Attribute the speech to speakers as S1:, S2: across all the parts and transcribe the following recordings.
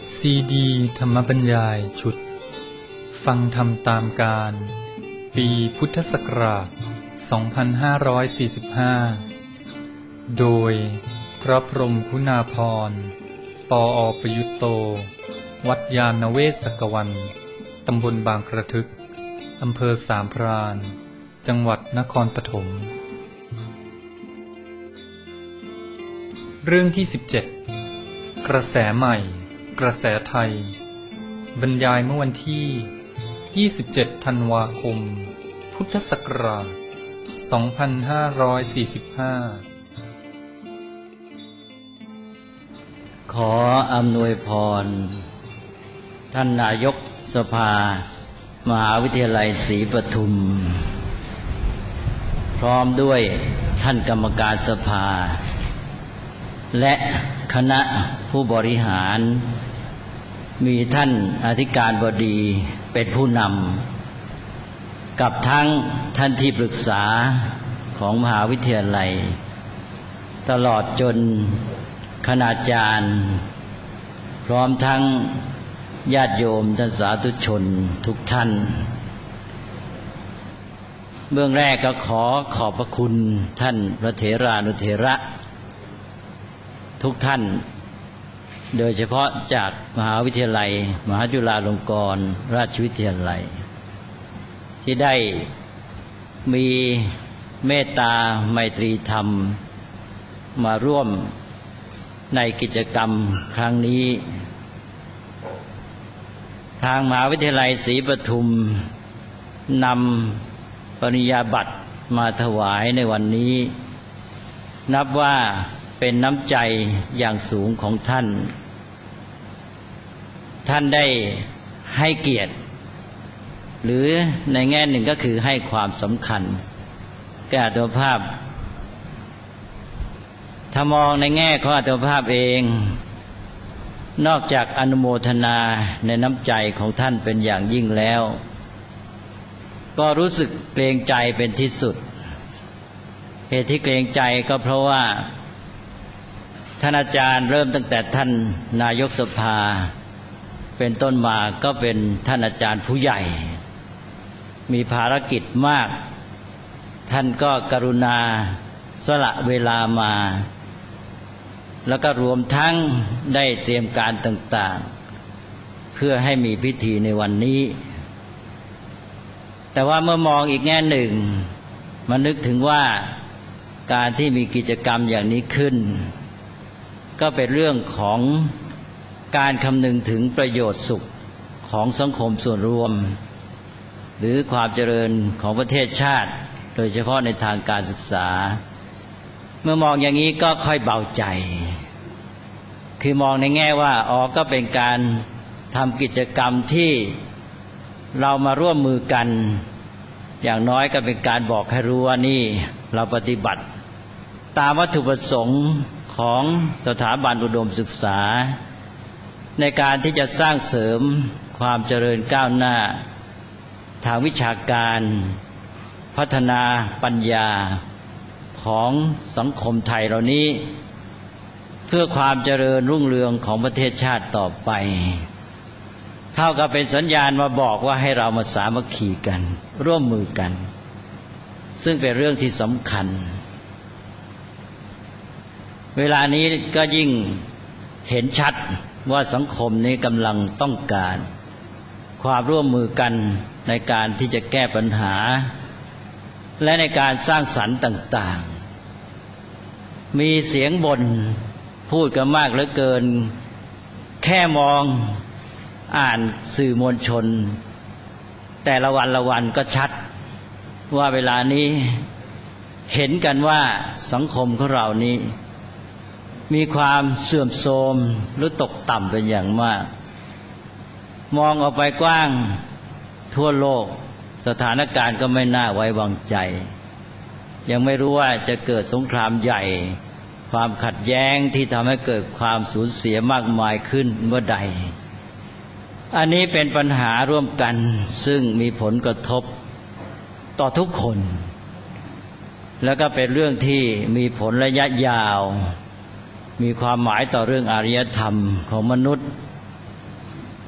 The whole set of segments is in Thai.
S1: ซีดีธรรมบรรยายชุดฟังธรรมตามการปีพุทธศักราช 2545 โดยพระพรหมคุณาภรณ์ ปอ.ประยุตโต วัดยานเวศกวัน ตำบลบางกระทึก อำเภอสามพราน จังหวัดนครปฐม เรื่องที่ 17 กระแสใหม่กระแสไทยบรรยายเมื่อวันที่ 27 ธันวาคม พุทธศักราช 2545
S2: ขออำนวยพรท่านนายกสภามหาวิทยาลัยศรีปทุมพร้อมด้วยท่านกรรมการสภาและคณะผู้บริหารมีท่านอธิการบดีเป็นผู้นำกับทั้งท่านที่ปรึกษาของมหาวิทยาลัยตลอดจนคณาจารย์พร้อมทั้งญาติโยมท่านสาธุชนทุกท่านเบื้องแรกก็ขอขอบพระคุณท่านพระเถรานุเถระทุกท่านโดยเฉพาะจากมหาวิทยาลัยมหาจุฬาลงกรณราชวิทยาลัยที่ได้มีเมตตาไมตรีธรรมมาร่วมในกิจกรรมครั้งนี้ทางมหาวิทยาลัยศรีปทุมนำปริญญาบัตรมาถวายในวันนี้นับว่าเป็นน้ำใจอย่างสูงของท่านได้ให้เกียรติหรือในแง่หนึ่งก็คือให้ความสำคัญแก่อัตภาพถ้ามองในแง่ของอัตภาพเองนอกจากอนุโมทนาในน้ำใจของท่านเป็นอย่างยิ่งแล้วก็รู้สึกเกรงใจเป็นที่สุดเหตุที่เกรงใจก็เพราะว่าท่านอาจารย์เริ่มตั้งแต่ท่านนายกสภาเป็นต้นมาก็เป็นท่านอาจารย์ผู้ใหญ่มีภารกิจมากท่านก็กรุณาสละเวลามาแล้วก็รวมทั้งได้เตรียมการต่างๆเพื่อให้มีพิธีในวันนี้แต่ว่าเมื่อมองอีกแง่หนึ่งมานึกถึงว่าการที่มีกิจกรรมอย่างนี้ขึ้นก็เป็นเรื่องของการคำนึงถึงประโยชน์สุขของสังคมส่วนรวมหรือความเจริญของประเทศชาติโดยเฉพาะในทางการศึกษาเมื่อมองอย่างนี้ก็ค่อยเบาใจคือมองในแง่ว่าก็เป็นการทำกิจกรรมที่เรามาร่วมมือกันอย่างน้อยก็เป็นการบอกให้รู้ว่านี่เราปฏิบัติตามวัตถุประสงค์ของสถาบันอุดมศึกษาในการที่จะสร้างเสริมความเจริญก้าวหน้าทางวิชาการพัฒนาปัญญาของสังคมไทยเหล่านี้เพื่อความเจริญรุ่งเรืองของประเทศชาติต่อไปเท่ากับเป็นสัญญาณมาบอกว่าให้เรามาสามัคคีกันร่วมมือกันซึ่งเป็นเรื่องที่สำคัญเวลานี้ก็ยิ่งเห็นชัดว่าสังคมนี้กำลังต้องการความร่วมมือกันในการที่จะแก้ปัญหาและในการสร้างสรรค์ต่างๆมีเสียงบ่นพูดกันมากเหลือเกินแค่มองอ่านสื่อมวลชนแต่ละวันก็ชัดว่าเวลานี้เห็นกันว่าสังคมของเรานี้มีความเสื่อมโทรมหรือตกต่ำเป็นอย่างมากมองออกไปกว้างทั่วโลกสถานการณ์ก็ไม่น่าไว้วางใจยังไม่รู้ว่าจะเกิดสงครามใหญ่ความขัดแย้งที่ทำให้เกิดความสูญเสียมากมายขึ้นเมื่อใดอันนี้เป็นปัญหาร่วมกันซึ่งมีผลกระทบต่อทุกคนแล้วก็เป็นเรื่องที่มีผลระยะยาวมีความหมายต่อเรื่องอารยธรรมของมนุษย์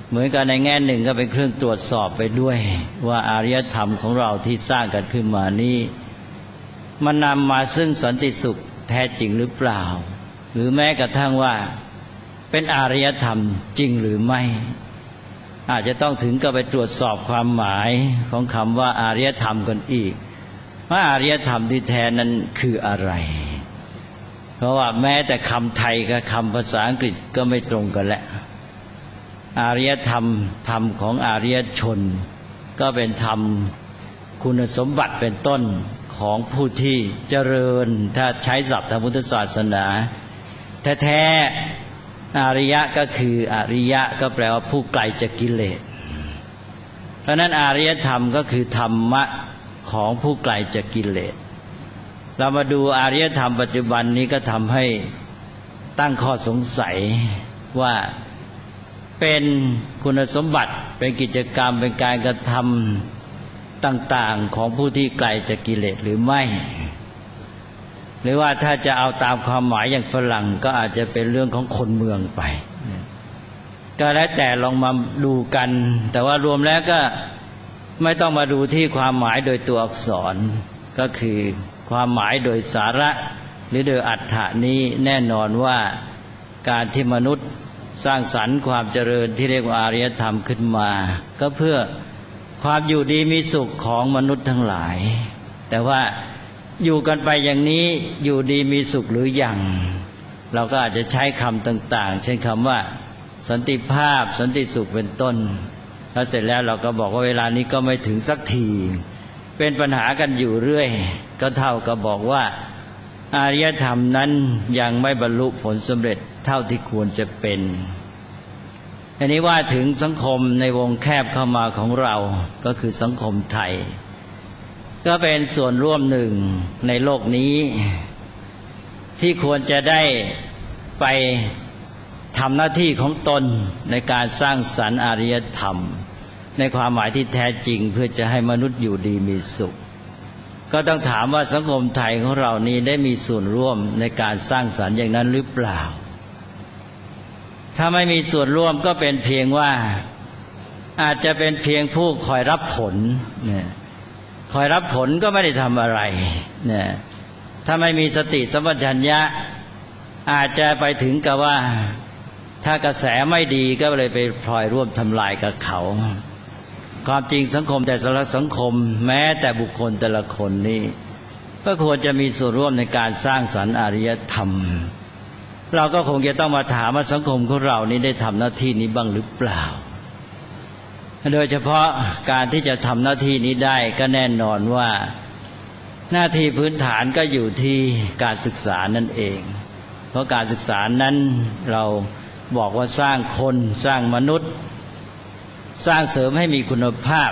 S2: เหมือนกันในแง่หนึ่งก็เป็นเครื่องตรวจสอบไปด้วยว่าอารยธรรมของเราที่สร้างกันขึ้นมานี้มันนำมาซึ่งสันติสุขแท้จริงหรือเปล่าหรือแม้กระทั่งว่าเป็นอารยธรรมจริงหรือไม่อาจจะต้องถึงกับไปตรวจสอบความหมายของคำว่าอารยธรรมกันอีกว่าอารยธรรมที่แท้นั้นคืออะไรเพราะว่าแม้แต่คำไทยกับคำภาษาอังกฤษก็ไม่ตรงกันแหละอารยธรรมธรรมของอารยชนก็เป็นธรรมคุณสมบัติเป็นต้นของผู้ที่เจริญถ้าใช้ศัพท์ทางพุทธศาสนาแท้ๆอริยะก็คืออริยะก็แปลว่าผู้ไกลจากกิเลสเพราะนั้นอารยธรรมก็คือธรรมะของผู้ไกลจากกิเลสเรามาดูอารยธรรมปัจจุบันนี้ก็ทำให้ตั้งข้อสงสัยว่าเป็นคุณสมบัติเป็นกิจกรรมเป็นการกระทำต่างๆของผู้ที่ไกลจากกิเลสหรือไม่หรือว่าถ้าจะเอาตามความหมายอย่างฝรั่งก็อาจจะเป็นเรื่องของคนเมืองไปก็แล้วแต่ลองมาดูกันแต่ว่ารวมแล้วก็ไม่ต้องมาดูที่ความหมายโดยตัวอักษรก็คือความหมายโดยสาระหรือโดยอรรถะนี้แน่นอนว่าการที่มนุษย์สร้างสรรค์ความเจริญที่เรียกว่าอารยธรรมขึ้นมาก็เพื่อความอยู่ดีมีสุขของมนุษย์ทั้งหลายแต่ว่าอยู่กันไปอย่างนี้อยู่ดีมีสุขหรือยังเราก็อาจจะใช้คำต่างๆเช่นคำว่าสันติภาพสันติสุขเป็นต้นแล้วเสร็จแล้วเราก็บอกว่าเวลานี้ก็ไม่ถึงสักทีเป็นปัญหากันอยู่เรื่อยก็เท่ากับบอกว่าอารยธรรมนั้นยังไม่บรรลุผลสำเร็จเท่าที่ควรจะเป็นอันนี้ว่าถึงสังคมในวงแคบเข้ามาของเราก็คือสังคมไทยก็เป็นส่วนร่วมหนึ่งในโลกนี้ที่ควรจะได้ไปทำหน้าที่ของตนในการสร้างสรรค์อารยธรรมในความหมายที่แท้จริงเพื่อจะให้มนุษย์อยู่ดีมีสุขก็ต้องถามว่าสังคมไทยของเรานี้ได้มีส่วนร่วมในการสร้างสรรค์อย่างนั้นหรือเปล่าถ้าไม่มีส่วนร่วมก็เป็นเพียงว่าอาจจะเป็นเพียงผู้คอยรับผลคอยรับผลก็ไม่ได้ทำอะไรถ้าไม่มีสติสัมปชัญญะอาจจะไปถึงกับว่าถ้ากระแสไม่ดีก็เลยไปพลอยร่วมทำลายกับเขาความจริงสังคมแต่ละสังคมแม้แต่บุคคลแต่ละคนนี้ก็ควรจะมีส่วนร่วมในการสร้างสรรค์อารยธรรมเราก็คงจะต้องมาถามว่าสังคมของเรานี้ได้ทำหน้าที่นี้บ้างหรือเปล่าโดยเฉพาะการที่จะทำหน้าที่นี้ได้ก็แน่นอนว่าหน้าที่พื้นฐานก็อยู่ที่การศึกษานั่นเองเพราะการศึกษานั้นเราบอกว่าสร้างคนสร้างมนุษย์สร้างเสริมให้มีคุณภาพ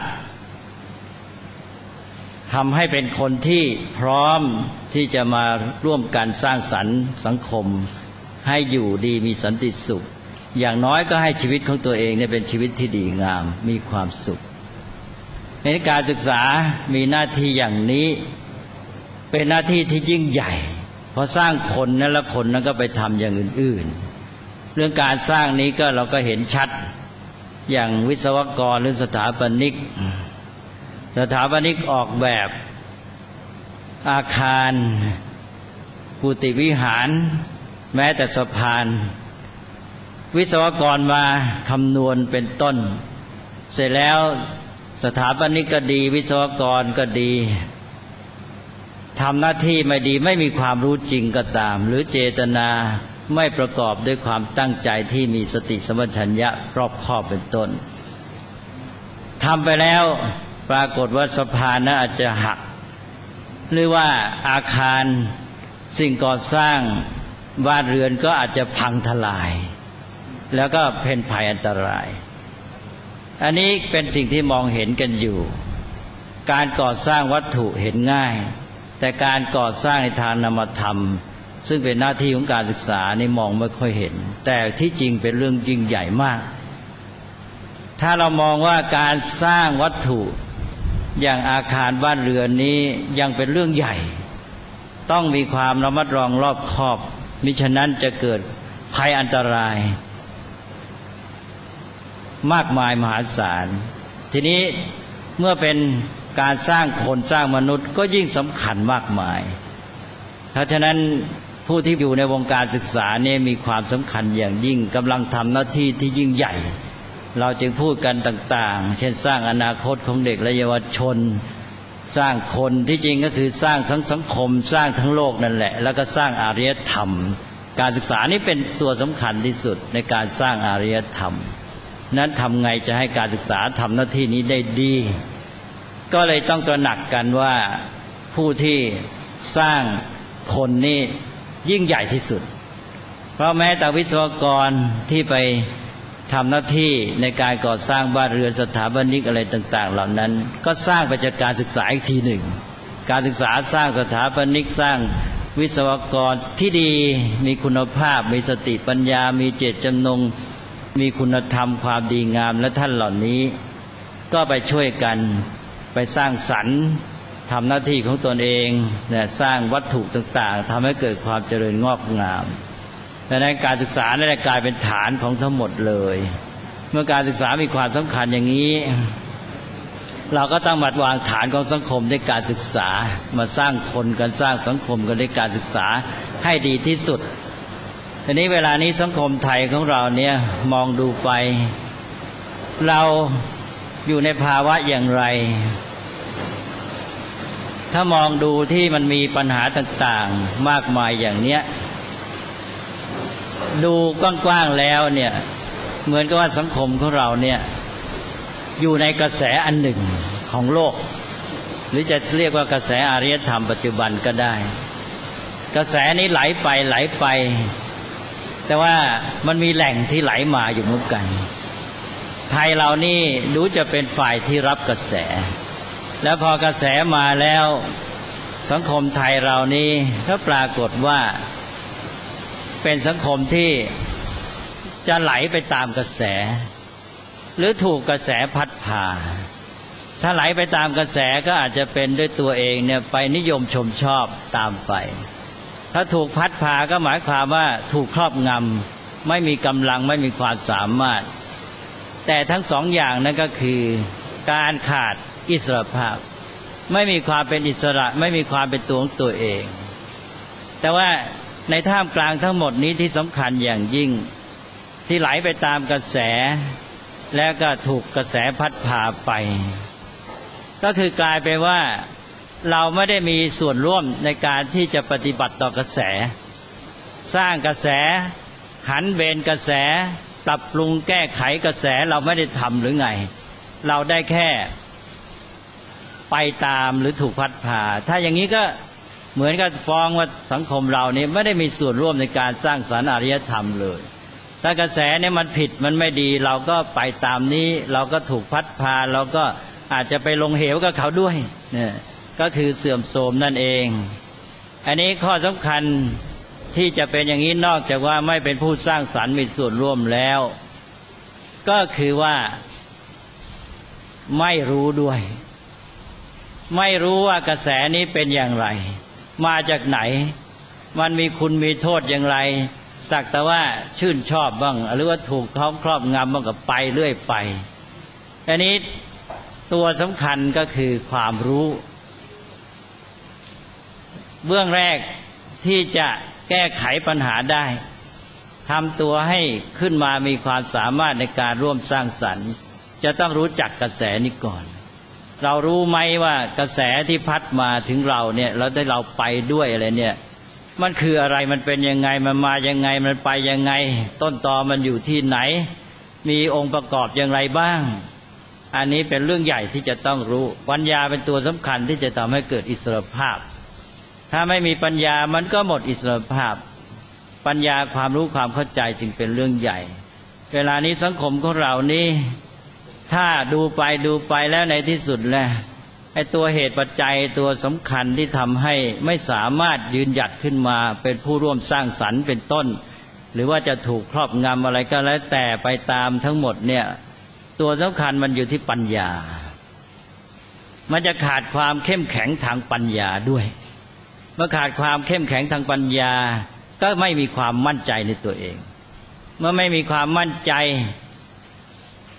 S2: ทำให้เป็นคนที่พร้อมที่จะมาร่วมกันสร้างสรรค์สังคมให้อยู่ดีมีสันติสุขอย่างน้อยก็ให้ชีวิตของตัวเองเนี่ยเป็นชีวิตที่ดีงามมีความสุขในการศึกษามีหน้าที่อย่างนี้เป็นหน้าที่ที่ยิ่งใหญ่พอสร้างคนนั้นแล้วคนนั้นก็ไปทำอย่างอื่นๆเรื่องการสร้างนี้ก็เราก็เห็นชัดอย่างวิศวกรหรือสถาปนิกออกแบบอาคารกุฏิวิหารแม้แต่สะพานวิศวกรมาคำนวณเป็นต้นเสร็จแล้วสถาปนิกก็ดีวิศวกรก็ดีทำหน้าที่ไม่ดีไม่มีความรู้จริงก็ตามหรือเจตนาไม่ประกอบด้วยความตั้งใจที่มีสติสัมปชัญญะรอบคอบเป็นต้นทำไปแล้วปรากฏว่าสะพานนั้นอาจจะหักหรือว่าอาคารสิ่งก่อสร้างบ้านเรือนก็อาจจะพังทลายแล้วก็เป็นภัยอันตรายอันนี้เป็นสิ่งที่มองเห็นกันอยู่การก่อสร้างวัตถุเห็นง่ายแต่การก่อสร้างในทางนามธรรมซึ่งเป็นหน้าที่ของการศึกษานี่มองไม่ค่อยเห็นแต่ที่จริงเป็นเรื่องยิ่งใหญ่มากถ้าเรามองว่าการสร้างวัตถุอย่างอาคารบ้านเรือนนี้ยังเป็นเรื่องใหญ่ต้องมีความระมัดระวังรอบคอบมิฉะนั้นจะเกิดภัยอันตรายมากมายมหาศาลทีนี้เมื่อเป็นการสร้างคนสร้างมนุษย์ก็ยิ่งสำคัญมากมายเพราะฉะนั้นผู้ที่อยู่ในวงการศึกษาเนี่ยมีความสำคัญอย่างยิ่งกำลังทำหน้าที่ที่ยิ่งใหญ่เราจึงพูดกันต่างๆเช่นสร้างอนาคตของเด็กและเยาวชนสร้างคนที่จริงก็คือสร้างทั้งสังคมสร้างทั้งโลกนั่นแหละแล้วก็สร้างอารยธรรมการศึกษานี่เป็นส่วนสำคัญที่สุดในการสร้างอารยธรรมนั้นทำไงจะให้การศึกษาทำหน้าที่นี้ได้ดีก็เลยต้องตระหนักกันว่าผู้ที่สร้างคนนี่ยิ่งใหญ่ที่สุดเพราะแม้แต่วิศวกรที่ไปทำหน้าที่ในการก่อสร้างบ้านเรือนสถาปนิกอะไรต่างๆเหล่านั้นก็สร้างไปจากการศึกษาอีกทีหนึ่งการศึกษาสร้างสถาปนิกสร้างวิศวกรที่ดีมีคุณภาพมีสติปัญญามีเจตจำนงมีคุณธรรมความดีงามและท่านเหล่านี้ก็ไปช่วยกันไปสร้างสรรค์ทำหน้าที่ของตนเองสร้างวัตถุต่างๆทำให้เกิดความเจริญงอกงามดังนั้นการศึกษาได้กลายเป็นฐานของทั้งหมดเลยเมื่อการศึกษามีความสำคัญอย่างนี้เราก็ต้องมาวางฐานของสังคมด้วยการศึกษามาสร้างคนกันสร้างสังคมกันด้วยการศึกษาให้ดีที่สุดทีนี้เวลานี้สังคมไทยของเราเนี่ยมองดูไปเราอยู่ในภาวะอย่างไรถ้ามองดูที่มันมีปัญหาต่างๆมากมายอย่างเนี้ยดูกว้างๆแล้วเนี่ยเหมือนกับว่าสังคมของเราเนี่ยอยู่ในกระแสอันหนึ่งของโลกหรือจะเรียกว่ากระแสอารยธรรมปัจจุบันก็ได้กระแสนี้ไหลไปแต่ว่ามันมีแหล่งที่ไหลมาอยู่เหมือนกันไทยเรานี่ดูจะเป็นฝ่ายที่รับกระแสแล้วพอกระแสมาแล้วสังคมไทยเรานี่ก็ปรากฏว่าเป็นสังคมที่จะไหลไปตามกระแสหรือถูกกระแสพัดพาถ้าไหลไปตามกระแสก็อาจจะเป็นด้วยตัวเองเนี่ยไปนิยมชมชอบตามไปถ้าถูกพัดพาก็หมายความว่าถูกครอบงำไม่มีกำลังไม่มีความสามารถแต่ทั้งสองอย่างนั้นก็คือการขาดอิสรภาพไม่มีความเป็นอิสระไม่มีความเป็นตัวของตัวเองแต่ว่าในท่ามกลางทั้งหมดนี้ที่สำคัญอย่างยิ่งที่ไหลไปตามกระแสแล้วก็ถูกกระแสพัดพาไปก็คือกลายไปว่าเราไม่ได้มีส่วนร่วมในการที่จะปฏิบัติต่อกระแสสร้างกระแสหันเบนกระแสปรับปรุงแก้ไขกระแสเราไม่ได้ทำหรือไงเราได้แค่ไปตามหรือถูกพัดพาถ้าอย่างนี้ก็เหมือนกับฟ้องว่าสังคมเรานี่ไม่ได้มีส่วนร่วมในการสร้างสรรค์อารยธรรมเลยถ้ากระแสเนี่ยมันผิดมันไม่ดีเราก็ไปตามนี้เราก็ถูกพัดพาเราก็อาจจะไปลงเหวกับเขาด้วยเนี่ยก็คือเสื่อมโทรมนั่นเองอันนี้ข้อสำคัญที่จะเป็นอย่างนี้นอกจากว่าไม่เป็นผู้สร้างสรรค์มีส่วนร่วมแล้วก็คือว่าไม่รู้ด้วยไม่รู้ว่ากระแสนี้เป็นอย่างไรมาจากไหนมันมีคุณมีโทษอย่างไรสักแต่ว่าชื่นชอบบ้างหรือว่าถูกเขาครอบงำบ้างก็ไปเรื่อยไปอันนี้ตัวสำคัญก็คือความรู้เบื้องแรกที่จะแก้ไขปัญหาได้ทำตัวให้ขึ้นมามีความสามารถในการร่วมสร้างสรรค์จะต้องรู้จักกระแสนี้ก่อนเรารู้ไหมว่ากระแสที่พัดมาถึงเราเนี่ยเราไปด้วยอะไรเนี่ยมันคืออะไรมันเป็นยังไงมันมายังไงมันไปยังไงต้นตอมันอยู่ที่ไหนมีองค์ประกอบอย่างไรบ้างอันนี้เป็นเรื่องใหญ่ที่จะต้องรู้ปัญญาเป็นตัวสำคัญที่จะทำให้เกิดอิสรภาพถ้าไม่มีปัญญามันก็หมดอิสรภาพปัญญาความรู้ความเข้าใจจึงเป็นเรื่องใหญ่เวลานี้สังคมของเรานี้ถ้าดูไปแล้วในที่สุดแล้วไอ้ตัวเหตุปัจจัยตัวสำคัญที่ทำให้ไม่สามารถยืนหยัดขึ้นมาเป็นผู้ร่วมสร้างสรรค์เป็นต้นหรือว่าจะถูกครอบงำอะไรก็แล้วแต่ไปตามทั้งหมดเนี่ยตัวสำคัญมันอยู่ที่ปัญญามันจะขาดความเข้มแข็งทางปัญญาด้วยเมื่อขาดความเข้มแข็งทางปัญญาก็ไม่มีความมั่นใจในตัวเองเมื่อไม่มีความมั่นใจ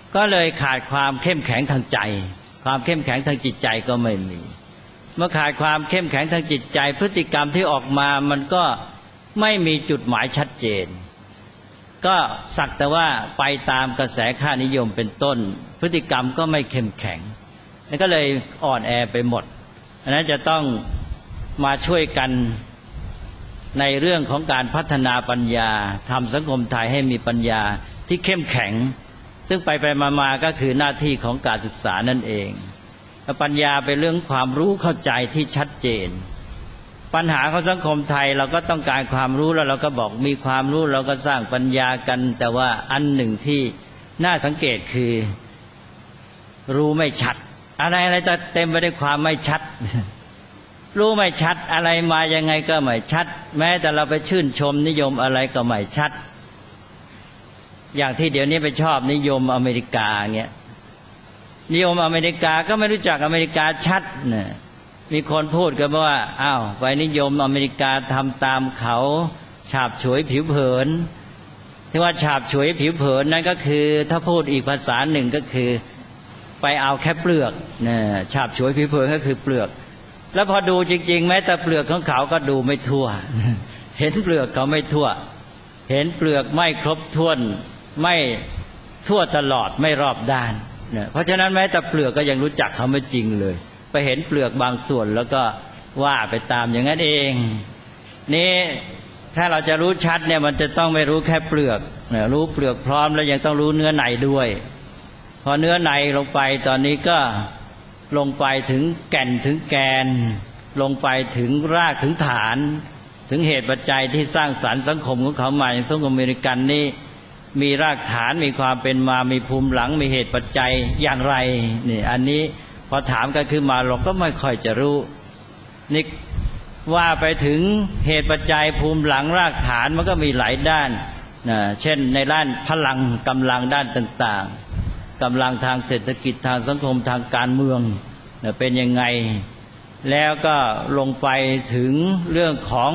S2: ก็เลยขาดความเข้มแข็งทางใจความเข้มแข็งทางจิตใจก็ไม่มีเมื่อขาดความเข้มแข็งทางจิตใจพฤติกรรมที่ออกมามันก็ไม่มีจุดหมายชัดเจนก็สักแต่ว่าไปตามกระแสค่านิยมเป็นต้นพฤติกรรมก็ไม่เข้มแข็งนั่นก็เลยอ่อนแอไปหมดอันนั้นจะต้องมาช่วยกันในเรื่องของการพัฒนาปัญญาทำสังคมไทยให้มีปัญญาที่เข้มแข็งซึ่งไปมาก็คือหน้าที่ของการศึกษานั่นเองปัญญาเป็นเรื่องความรู้เข้าใจที่ชัดเจนปัญหาของสังคมไทยเราก็ต้องการความรู้แล้วเราก็บอกมีความรู้เราก็สร้างปัญญากันแต่ว่าอันหนึ่งที่น่าสังเกตคือรู้ไม่ชัดอะไรจะเต็มไปด้วยความไม่ชัดรู้ไม่ชัดอะไรมายังไงก็ไม่ชัดแม้แต่เราไปชื่นชมนิยมอะไรก็ไม่ชัดอย่างที่เดี๋ยวนี้ไปชอบนิยมอเมริกาเงี้ยนิยมอเมริกาก็ไม่รู้จักอเมริกาชัดเนี่ยมีคนพูดกันว่าอ้าวไปนิยมอเมริกาทำตามเขาฉาบฉวยผิวเผินที่ว่าฉาบฉวยผิวเผินนั่นก็คือถ้าพูดอีกภาษาหนึ่งก็คือไปเอาแค่เปลือกเนี่ยฉาบฉวยผิวเผินก็คือเปลือกแล้วพอดูจริงๆแม้แต่เปลือกของเขาก็ดูไม่ทั่วเห็นเปลือกเขาไม่ทั่วเห็นเปลือกไม่ครบถ้วนไม่ทั่วตลอดไม่รอบด้านเนี่ยเพราะฉะนั้นแม้แต่เปลือกก็ยังรู้จักเขาไม่จริงเลยไปเห็นเปลือกบางส่วนแล้วก็ว่าไปตามอย่างนั้นเองนี่ถ้าเราจะรู้ชัดเนี่ยมันจะต้องไม่รู้แค่เปลือกรู้เปลือกพร้อมแล้วยังต้องรู้เนื้อในด้วยพอเนื้อในลงไปตอนนี้ก็ลงไปถึงแก่นถึงแกนลงไปถึงรากถึงฐานถึงเหตุปัจจัยที่สร้างสรรค์สังคมของเขามาอย่างสังคมอเมริกันนี่มีรากฐานมีความเป็นมามีภูมิหลังมีเหตุปัจจัยอย่างไรนี่อันนี้พอถามกันขึ้นมาเราก็ไม่ค่อยจะรู้นี่ว่าไปถึงเหตุปัจจัยภูมิหลังรากฐานมันก็มีหลายด้านนะเช่นในด้านพลังกำลังด้านต่างๆกำลังทางเศรษฐกิจทางสังคมทางการเมืองนะเป็นยังไงแล้วก็ลงไปถึงเรื่องของ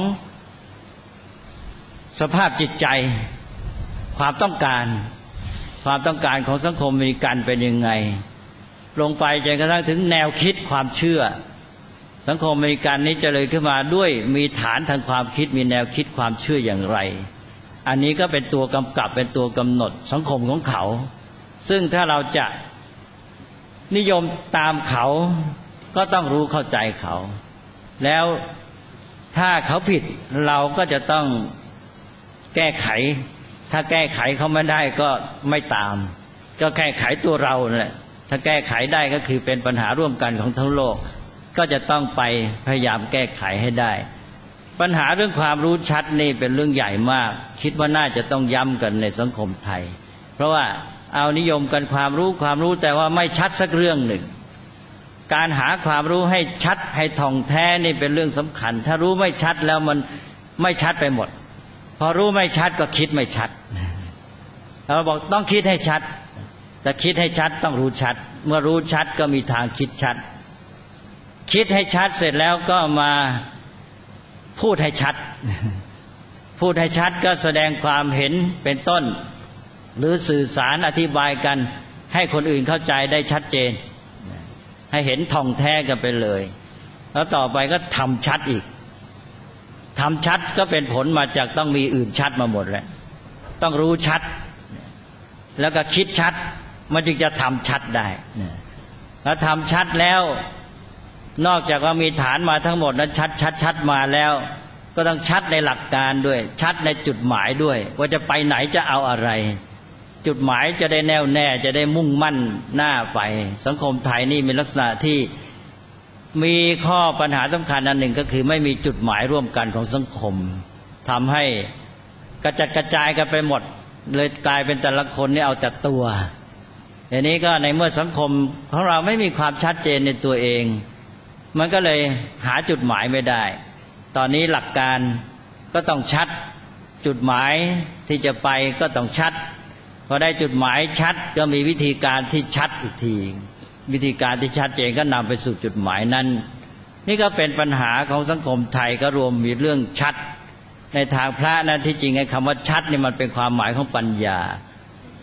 S2: สภาพจิตใจความต้องการของสังคมอเมริกันเป็นยังไงลงไปจนกระทั่งถึงแนวคิดความเชื่อสังคมอเมริกันนี้เจริญขึ้นมาด้วยมีฐานทางความคิดมีแนวคิดความเชื่ออย่างไรอันนี้ก็เป็นตัวกำกับเป็นตัวกำหนดสังคมของเขาซึ่งถ้าเราจะนิยมตามเขาก็ต้องรู้เข้าใจเขาแล้วถ้าเขาผิดเราก็จะต้องแก้ไขถ้าแก้ไขเขาไม่ได้ก็ไม่ตามก็แก้ไขตัวเราแหละถ้าแก้ไขได้ก็คือเป็นปัญหาร่วมกันของทั้งโลกก็จะต้องไปพยายามแก้ไขให้ได้ปัญหาเรื่องความรู้ชัดนี่เป็นเรื่องใหญ่มากคิดว่าน่าจะต้องย้ำกันในสังคมไทยเพราะว่าเอานิยมกันความรู้แต่ว่าไม่ชัดสักเรื่องหนึ่งการหาความรู้ให้ชัดให้ท่องแท้นี่เป็นเรื่องสำคัญถ้ารู้ไม่ชัดแล้วมันไม่ชัดไปหมดพอรู้ไม่ชัดก็คิดไม่ชัดเราบอกต้องคิดให้ชัดแต่คิดให้ชัดต้องรู้ชัดเมื่อรู้ชัดก็มีทางคิดชัดคิดให้ชัดเสร็จแล้วก็มาพูดให้ชัดพูดให้ชัดก็แสดงความเห็นเป็นต้นหรือสื่อสารอธิบายกันให้คนอื่นเข้าใจได้ชัดเจนให้เห็นท่องแท้กันไปเลยแล้วต่อไปก็ทำชัดอีกทำชัดก็เป็นผลมาจากต้องมีอื่นชัดมาหมดแล้วต้องรู้ชัดแล้วก็คิดชัดมันจึงจะทำชัดได้แล้วทำชัดแล้วนอกจากว่ามีฐานมาทั้งหมดนั้นชัดมาแล้วก็ต้องชัดในหลักการด้วยชัดในจุดหมายด้วยว่าจะไปไหนจะเอาอะไรจุดหมายจะได้แน่วแน่จะได้มุ่งมั่นหน้าไปสังคมไทยนี่มีลักษณะที่มีข้อปัญหาสำคัญอันหนึ่งก็คือไม่มีจุดหมายร่วมกันของสังคมทำให้กระจัดกระจายกันไปหมดเลยกลายเป็นแต่ละคนนี่เอาแต่ตัวทีนี้ก็ในเมื่อสังคมของเราไม่มีความชัดเจนในตัวเองมันก็เลยหาจุดหมายไม่ได้ตอนนี้หลักการก็ต้องชัดจุดหมายที่จะไปก็ต้องชัดพอได้จุดหมายชัดก็มีวิธีการที่ชัดอีกทีวิธีการที่ชัดเจนก็นำไปสู่จุดหมายนั้นนี่ก็เป็นปัญหาของสังคมไทยก็รวมมีเรื่องชัดในทางพระนั้นที่จริงไอ้คำว่าชัดนี่มันเป็นความหมายของปัญญาพ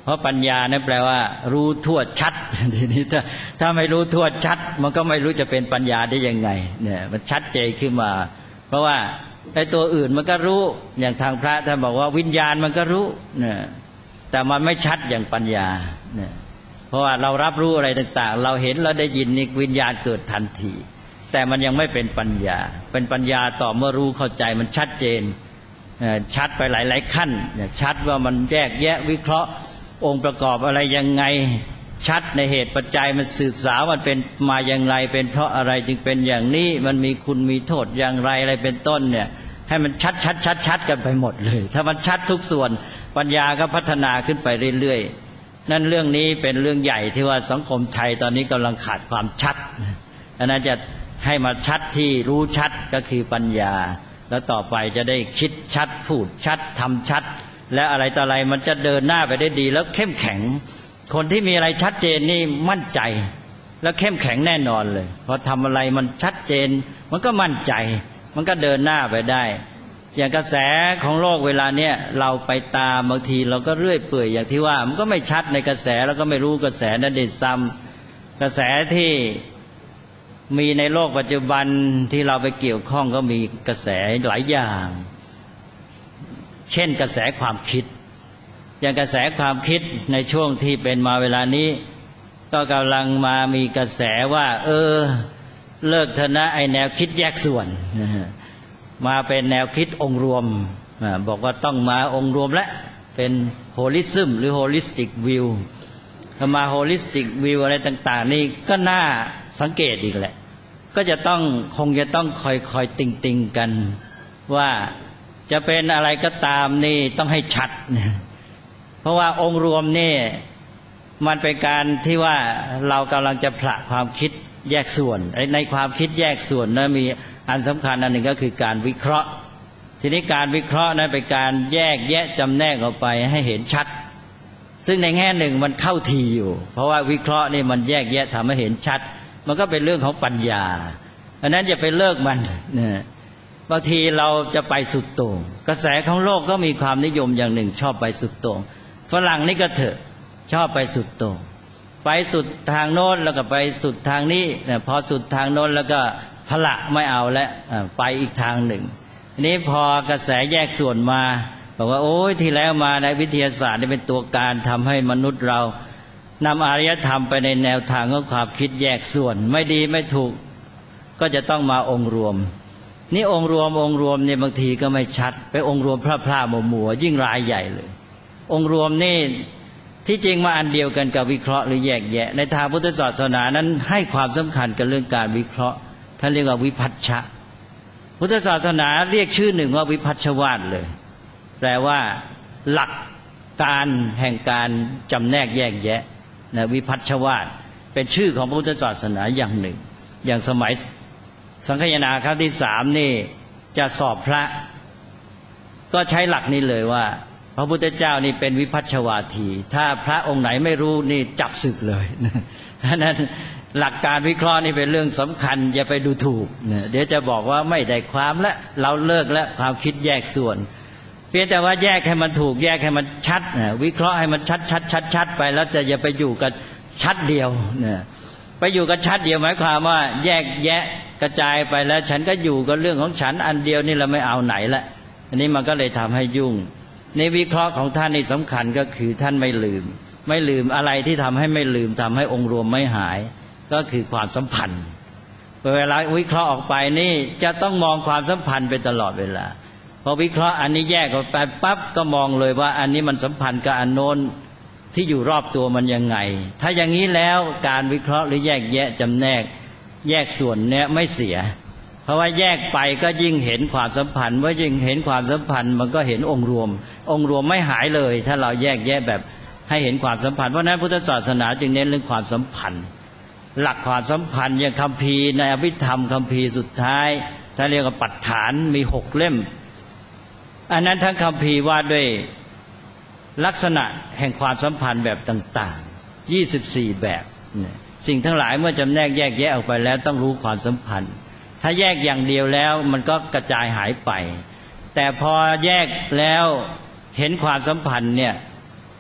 S2: ราะปัญญานั้นแปลว่ารู้ทั่วชัดทีนี้ถ้าไม่รู้ทั่วชัดมันก็ไม่รู้จะเป็นปัญญาได้ยังไงเนี่ยมันชัดเจนขึ้นมาเพราะว่าไอ้ตัวอื่นมันก็รู้อย่างทางพระท่านบอกว่าวิญญาณมันก็รู้เนี่ยแต่มันไม่ชัดอย่างปัญญาเนี่ยเพราะว่าเรารับรู้อะไรต่างๆเราเห็นเราได้ยินนี่วิญญาณเกิดทันทีแต่มันยังไม่เป็นปัญญาเป็นปัญญาต่อเมื่อรู้เข้าใจมันชัดเจนชัดไปหลายๆขั้นชัดว่ามันแยกแยะวิเคราะห์องค์ประกอบอะไรยังไงชัดในเหตุปัจจัยมันสืบสาวมันเป็นมาอย่างไรเป็นเพราะอะไรจึงเป็นอย่างนี้มันมีคุณมีโทษอย่างไรอะไรเป็นต้นเนี่ยให้มันชัดกันไปหมดเลยถ้ามันชัดทุกส่วนปัญญาก็พัฒนาขึ้นไปเรื่อยๆนั่นเรื่องนี้เป็นเรื่องใหญ่ที่ว่าสังคมไทยตอนนี้กำลังขาดความชัดอันนั้นจะให้มาชัดที่รู้ชัดก็คือปัญญาแล้วต่อไปจะได้คิดชัดพูดชัดทำชัดและอะไรต่ออะไรมันจะเดินหน้าไปได้ดีแล้วเข้มแข็งคนที่มีอะไรชัดเจนนี่มั่นใจแล้วเข้มแข็งแน่นอนเลยพอทำอะไรมันชัดเจนมันก็มั่นใจมันก็เดินหน้าไปได้อย่างกระแสของโลกเวลาเนี้ยเราไปตามบางทีเราก็เรื่อยเปื่อยอย่างที่ว่ามันก็ไม่ชัดในกระแสแล้วก็ไม่รู้กระแสนั้นได้ซ้ำกระแสที่มีในโลกปัจจุบันที่เราไปเกี่ยวข้องก็มีกระแสหลายอย่างเช่นกระแสความคิดอย่างกระแสความคิดในช่วงที่เป็นมาเวลานี้ก็กำลังมามีกระแสว่าเลิกเถอะนะไอแนวคิดแยกส่วนมาเป็นแนวคิดองค์รวมบอกว่าต้องมาองค์รวมและเป็นโฮลิซึมหรือโฮลิสติกวิวมาโฮลิสติกวิวอะไรต่างๆนี่ก็น่าสังเกตอีกแหละก็จะต้องคงจะต้องคอยติงกันว่าจะเป็นอะไรก็ตามนี่ต้องให้ชัดเพราะว่าองค์รวมนี่มันเป็นการที่ว่าเรากำลังจะผละความคิดแยกส่วนในความคิดแยกส่วนนั้นมีอันสำคัญอันหนึ่งก็คือการวิเคราะห์ทีนี้การวิเคราะห์นั้นเป็นการแยกแยะจำแนกออกไปให้เห็นชัดซึ่งในแง่หนึ่งมันเข้าทีอยู่เพราะว่าวิเคราะห์นี่มันแยกแยะทำให้เห็นชัดมันก็เป็นเรื่องของปัญญาอันนั้นอย่าไปเลิกมันนะบางทีเราจะไปสุดโต่งกระแสของโลกก็มีความนิยมอย่างหนึ่งชอบไปสุดโต่งฝรั่งนี่ก็เถอะชอบไปสุดโต่งไปสุดทางโน้นแล้วก็ไปสุดทางนี้พอสุดทางโน้นแล้วก็พละไม่เอาแล้วไปอีกทางหนึ่งทีนี้พอกระแสแยกส่วนมาบอกว่าโอ้ยที่แล้วมาในวิทยาศาสตร์เป็นตัวการทำให้มนุษย์เรานำอารยธรรมไปในแนวทางของความคิดแยกส่วนไม่ดีไม่ถูกก็จะต้องมาองค์รวมนี่องค์รวมเนี่ยบางทีก็ไม่ชัดไปองค์รวมพร่าๆมัวๆยิ่งรายใหญ่เลยองค์รวมนี่ที่จริงมาอันเดียวกันกับวิเคราะห์หรือแยกแยะในทางพุทธศาสนานั้นให้ความสำคัญกับเรื่องการวิเคราะห์ท่านเรียกว่าวิพัชชะพุทธศาสนาเรียกชื่อหนึ่งว่าวิพัชชวาทเลยแปลว่าหลักการแห่งการจำแนกแยกแยะนะวิพัชชวาทเป็นชื่อของพุทธศาสนาอย่างหนึ่งอย่างสมัยสังคายนาครั้งที่3นี่จะสอบพระก็ใช้หลักนี้เลยว่าพระพุทธเจ้านี่เป็นวิพัชชวาทีถ้าพระองค์ไหนไม่รู้นี่จับศึกเลยเพราะนั้นหลักการวิเคราะห์นี่เป็นเรื่องสำคัญอย่าไปดูถูกเดี๋ยวจะบอกว่าไม่ได้ความแล้วเราเลิกแล้วความคิดแยกส่วนเพียงแต่ว่าแยกให้มันถูกแยกให้มันชัดวิเคราะห์ให้มันชัดไปแล้วจะอย่าไปอยู่กับชัดเดียวไปอยู่กับชัดเดียวหมายความว่าแยกแยะกระจายไปแล้วฉันก็อยู่กับเรื่องของฉันอันเดียวนี่เราไม่เอาไหนละอันนี้มันก็เลยทำให้ยุ่งในวิเคราะห์ของท่านนี่สำคัญก็คือท่านไม่ลืมอะไรที่ทำให้ไม่ลืมทำให้องค์รวมไม่หายก็คือความสัมพันธ์เวลาวิเคราะห์ออกไปนี่จะต้องมองความสัมพันธ์ไปตลอดเวลาพอวิเคราะห์อันนี้แยกออกไปปั๊บก็มองเลยว่าอันนี้มันสัมพันธ์กับอันโน้นที่อยู่รอบตัวมันยังไงถ้าอย่างนี้แล้วการวิเคราะห์หรือแยกแยะจำแนกแยกส่วนเนี้ยไม่เสียเพราะว่าแยกไปก็ยิ่งเห็นความสัมพันธ์ว่ายิ่งเห็นความสัมพันธ์มันก็เห็นองค์รวมไม่หายเลยถ้าเราแยกแยะแบบให้เห็นความสัมพันธ์เพราะนั้นพุทธศาสนาจึงเน้นเรื่องความสัมพันธ์หลักความสัมพันธ์อย่างคัมภีร์ในอภิธรรมคัมภีร์สุดท้ายท่านเรียกว่าปัฏฐานมี6เล่มอันนั้นทั้งคัมภีร์ว่าด้วยลักษณะแห่งความสัมพันธ์แบบต่างๆ24แบบสิ่งทั้งหลายเมื่อจำแนกแยกแยะออกไปแล้วต้องรู้ความสัมพันธ์ถ้าแยกอย่างเดียวแล้วมันก็กระจายหายไปแต่พอแยกแล้วเห็นความสัมพันธ์เนี่ย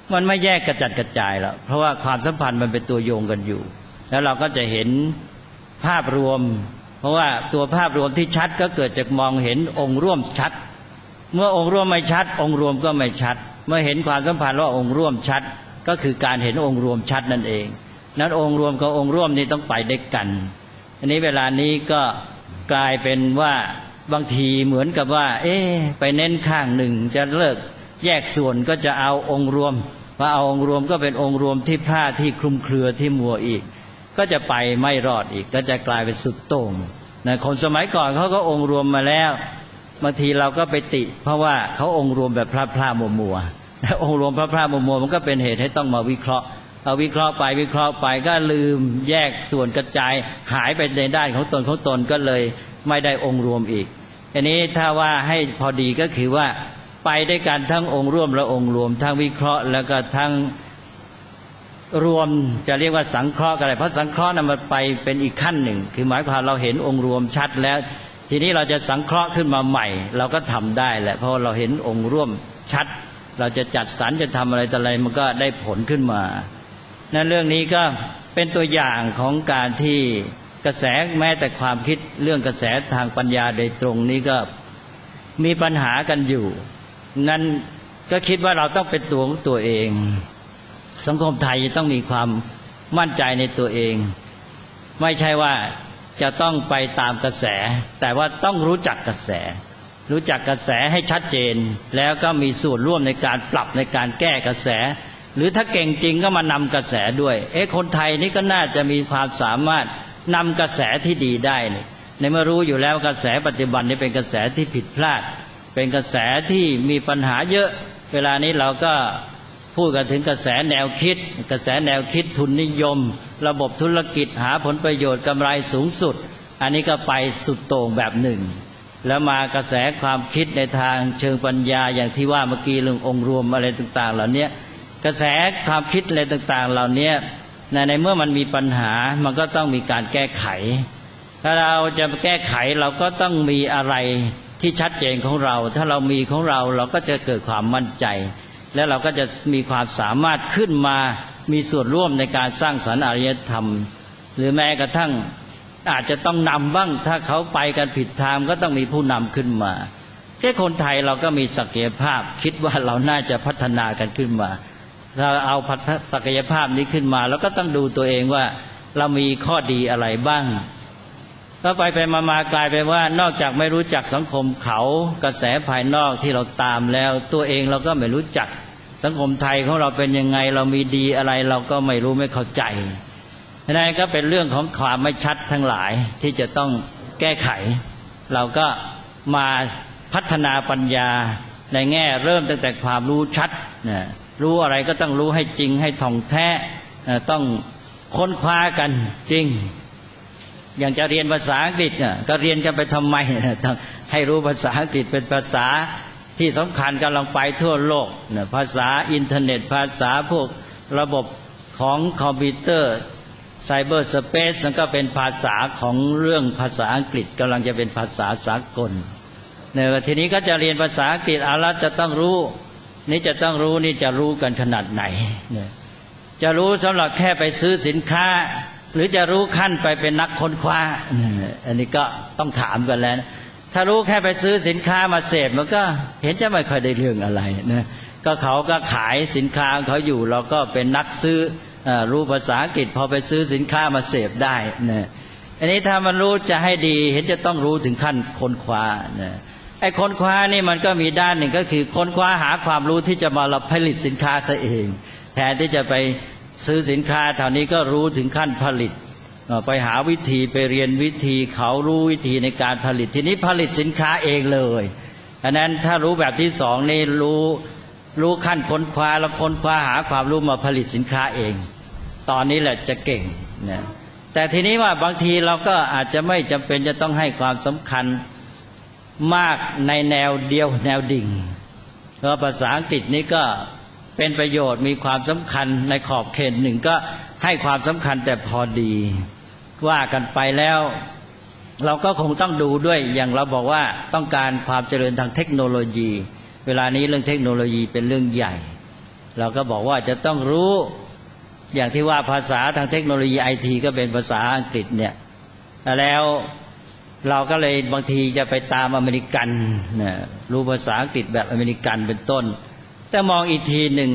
S2: มันไม่แยกกระจัดกระจายแล้วเพราะว่าความสัมพันธ์มันเป็นตัวโยงกันอยู่แล้วเราก็จะเห็นภาพรวมเพราะว่าตัวภาพรวมที่ชัดก็เกิดจากมองเห็นองค์ร่วมชัดเมื่อองค์ร่วมไม่ชัดองค์รวมก็ไม่ชัดเมื่อเห็นความสัมพันธ์ว่าองค์ร่วมชัดก็คือการเห็นองค์รวมชัดนั่นเองนั้นองค์รวมกับองค์ร่วมนี่ต้องไปด้วยกันอันนี้เวลานี้ก็กลายเป็นว่าบางทีเหมือนกับว่าไปเน้นข้างหนึ่งจะเลิกแยกส่วนก็จะเอาองค์รวมพอเอาองค์รวมก็เป็นองค์รวมที่พลาดที่คลุมเครือที่มัวอีกก็จะไปไม่รอดอีกก็จะกลายเป็นสุดโต่งนะคนสมัยก่อนเขาก็องค์รวมมาแล้วบางทีเราก็ไปติเพราะว่าเขาองค์รวมแบบพลาดมัวองค์รวมพลาดมัวมันก็เป็นเหตุให้ต้องมาวิเคราะห์เอาวิเคราะห์ไปก็ลืมแยกส่วนกระจายหายไปในด้านของตนก็เลยไม่ได้องค์รวมอีกอันนี้ถ้าว่าให้พอดีก็คือว่าไปได้กันทั้งองค์ร่วมและองค์รวมทั้งวิเคราะห์แล้วก็ทั้งรวมจะเรียกว่าสังเคราะห์ก็ได้เพราะสังเคราะห์นั้นมันไปเป็นอีกขั้นหนึ่งคือหมายความเราเห็นองค์รวมชัดแล้วทีนี้เราจะสังเคราะห์ขึ้นมาใหม่เราก็ทำได้แหละเพราะเราเห็นองค์ร่วมชัดเราจะจัดสรรจะทำอะไรต่ออะไรมันก็ได้ผลขึ้นมานั่นเรื่องนี้ก็เป็นตัวอย่างของการที่กระแสแม้แต่ความคิดเรื่องกระแสทางปัญญาโดยตรงนี้ก็มีปัญหากันอยู่นั้นก็คิดว่าเราต้องเป็นตัวของตัวเองสังคมไทยต้องมีความมั่นใจในตัวเองไม่ใช่ว่าจะต้องไปตามกระแสแต่ว่าต้องรู้จักกระแสให้ชัดเจนแล้วก็มีส่วนร่วมในการปรับในการแก้กระแสหรือถ้าเก่งจริงก็มานำกระแสด้วยคนไทยนี่ก็น่าจะมีความสามารถนำกระแสที่ดีได้ในเมื่อรู้อยู่แล้วกระแสปัจจุบันนี้เป็นกระแสที่ผิดพลาดเป็นกระแสที่มีปัญหาเยอะเวลานี้เราก็พูดกันถึงกระแสแนวคิดทุนนิยมระบบธุรกิจหาผลประโยชน์กำไรสูงสุดอันนี้ก็ไปสุดโต่งแบบหนึ่งแล้วมากระแสความคิดในทางเชิงปัญญาอย่างที่ว่าเมื่อกี้เรื่ององค์รวมอะไรต่างๆเหล่านี้กระแสความคิดอะไรต่างๆเหล่านี้ในเมื่อมันมีปัญหามันก็ต้องมีการแก้ไขถ้าเราจะแก้ไขเราก็ต้องมีอะไรที่ชัดเจนของเราถ้าเรามีของเราเราก็จะเกิดความมั่นใจและเราก็จะมีความสามารถขึ้นมามีส่วนร่วมในการสร้างสรรค์อารยธรรมหรือแม้กระทั่งอาจจะต้องนำบ้างถ้าเขาไปกันผิดทางก็ต้องมีผู้นำขึ้นมาแค่คนไทยเราก็มีศักยภาพคิดว่าเราน่าจะพัฒนากันขึ้นมาถ้าเอาศักยภาพนี้ขึ้นมาแล้วก็ต้องดูตัวเองว่าเรามีข้อดีอะไรบ้างก็ไปมากลายเป็นว่านอกจากไม่รู้จักสังคมเขากระแสภายนอกที่เราตามแล้วตัวเองเราก็ไม่รู้จักสังคมไทยของเราเป็นยังไงเรามีดีอะไรเราก็ไม่รู้ไม่เข้าใจนั่นก็เป็นเรื่องของความไม่ชัดทั้งหลายที่จะต้องแก้ไขเราก็มาพัฒนาปัญญาในแง่เริ่มตั้งแต่ความรู้ชัดรู้อะไรก็ต้องรู้ให้จริงให้ท่องแท้ต้องค้นคว้ากันจริงอย่างจะเรียนภาษาอังกฤษก็เรียนกันไปทำไมต้องให้รู้ภาษาอังกฤษเป็นภาษาที่สำคัญกำลังไปทั่วโลกภาษาอินเทอร์เน็ตภาษาพวกระบบของคอมพิวเตอร์ไซเบอร์สเปซนั่นก็เป็นภาษาของเรื่องภาษาอังกฤษกำลังจะเป็นภาษาสากลทีนี้ก็จะเรียนภาษาอังกฤษเอาละจะต้องรู้นี่จะต้องรู้นี่จะรู้กันขนาดไหนจะรู้สำหรับแค่ไปซื้อสินค้าหรือจะรู้ขั้นไปเป็นนักค้นคว้าอันนี้ก็ต้องถามกันแล้วถ้ารู้แค่ไปซื้อสินค้ามาเสพมันก็เห็นจะไม่ค่อยได้เรื่องอะไรนะก็เขาก็ขายสินค้าเขาอยู่เราก็เป็นนักซื้อรู้ภาษาอังกฤษพอไปซื้อสินค้ามาเสพได้นะอันนี้ถ้ามันรู้จะให้ดีเห็นจะต้องรู้ถึงขั้นค้นคว้านะไอ้ค้นคว้านี่มันก็มีด้านหนึ่งก็คือค้นคว้าหาความรู้ที่จะมาผลิตสินค้าซะเองแทนที่จะไปซื้อสินค้าเท่านี้ก็รู้ถึงขั้นผลิตไปหาวิธีไปเรียนวิธีเขารู้วิธีในการผลิตทีนี้ผลิตสินค้าเองเลยอันนั้นถ้ารู้แบบที่สองนี่รู้ขั้นค้นคว้าแล้วค้นคว้าหาความรู้มาผลิตสินค้าเองตอนนี้แหละจะเก่งนะแต่ทีนี้ว่าบางทีเราก็อาจจะไม่จำเป็นจะต้องให้ความสำคัญมากในแนวเดียวแนวดิ่งเพราะภาษาอังกฤษนี้ก็เป็นประโยชน์มีความสำคัญในขอบเขตหนึ่งก็ให้ความสำคัญแต่พอดีว่ากันไปแล้วเราก็คงต้องดูด้วยอย่างเราบอกว่าต้องการความเจริญทางเทคโนโลยีเวลานี้เรื่องเทคโนโลยีเป็นเรื่องใหญ่เราก็บอกว่าจะต้องรู้อย่างที่ว่าภาษาทางเทคโนโลยีไอทีก็เป็นภาษาอังกฤษเนี่ยแล้วเราก็เลยบางทีจะไปตามอเมริกันนะรู้ภาษาอังกฤษแบบอเมริกันเป็นต้นแต่มองอีกทีหนึ่ง